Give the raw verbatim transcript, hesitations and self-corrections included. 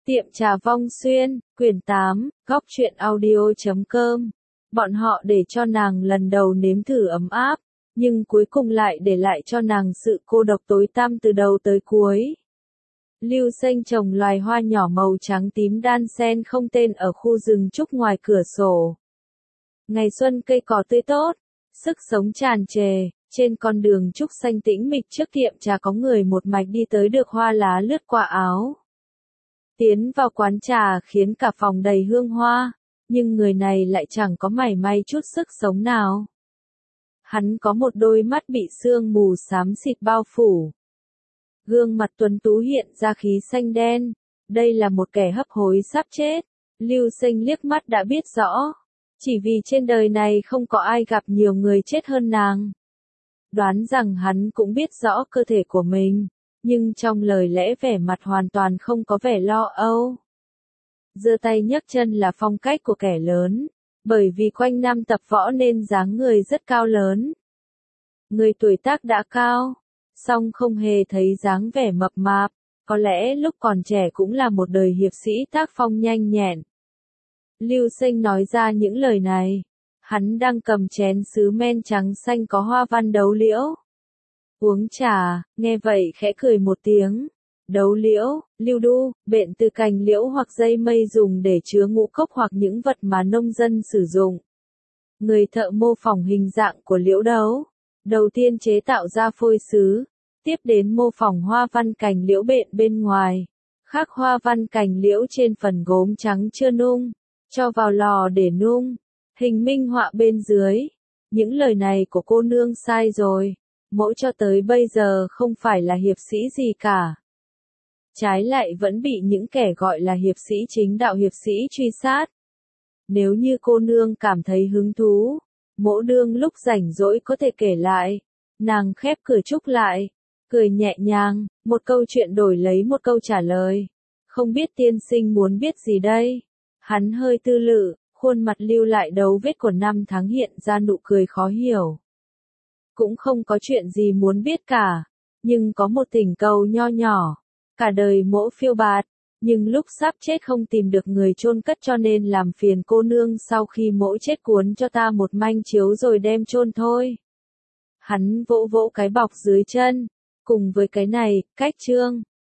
Tiệm trà Vong Xuyên, quyển tám, góc truyện audio chấm com. Bọn họ để cho nàng lần đầu nếm thử ấm áp, nhưng cuối cùng lại để lại cho nàng sự cô độc tối tăm từ đầu tới cuối. Lưu Xanh trồng loài hoa nhỏ màu trắng tím đan sen không tên ở khu rừng trúc ngoài cửa sổ. Ngày xuân cây cỏ tươi tốt, sức sống tràn trề, trên con đường trúc xanh tĩnh mịch trước tiệm trà có người một mạch đi tới được hoa lá lướt qua áo. Tiến vào quán trà khiến cả phòng đầy hương hoa, nhưng người này lại chẳng có mảy may chút sức sống nào. Hắn có một đôi mắt bị sương mù xám xịt bao phủ. Gương mặt tuấn tú hiện ra khí xanh đen, đây là một kẻ hấp hối sắp chết. Lưu Xanh liếc mắt đã biết rõ, chỉ vì trên đời này không có ai gặp nhiều người chết hơn nàng. Đoán rằng hắn cũng biết rõ cơ thể của mình, nhưng trong lời lẽ vẻ mặt hoàn toàn không có vẻ lo âu. Giơ tay nhấc chân là phong cách của kẻ lớn, bởi vì quanh năm tập võ nên dáng người rất cao lớn. Người tuổi tác đã cao, song không hề thấy dáng vẻ mập mạp, có lẽ lúc còn trẻ cũng là một đời hiệp sĩ tác phong nhanh nhẹn. Lưu Xanh nói ra những lời này, hắn đang cầm chén sứ men trắng xanh có hoa văn đấu liễu. Uống trà, nghe vậy khẽ cười một tiếng. Đấu liễu, lưu đu, bện từ cành liễu hoặc dây mây dùng để chứa ngũ cốc hoặc những vật mà nông dân sử dụng. Người thợ mô phỏng hình dạng của liễu đấu. Đầu tiên chế tạo ra phôi sứ, tiếp đến mô phỏng hoa văn cành liễu bện bên ngoài, khắc hoa văn cành liễu trên phần gốm trắng chưa nung, cho vào lò để nung, hình minh họa bên dưới. Những lời này của cô nương sai rồi. Mỗ cho tới bây giờ không phải là hiệp sĩ gì cả. Trái lại vẫn bị những kẻ gọi là hiệp sĩ chính đạo hiệp sĩ truy sát. Nếu như cô nương cảm thấy hứng thú, mỗ đương lúc rảnh rỗi có thể kể lại. Nàng khép cửa trúc lại, cười nhẹ nhàng, một câu chuyện đổi lấy một câu trả lời. Không biết tiên sinh muốn biết gì đây? Hắn hơi tư lự, khuôn mặt lưu lại dấu vết của năm tháng hiện ra nụ cười khó hiểu. Cũng không có chuyện gì muốn biết cả, nhưng có một thỉnh cầu nho nhỏ. Cả đời mỗ phiêu bạt, nhưng lúc sắp chết không tìm được người chôn cất cho nên làm phiền cô nương sau khi mỗ chết cuốn cho ta một manh chiếu rồi đem chôn thôi. Hắn vỗ vỗ cái bọc dưới chân, cùng với cái này, cách chương.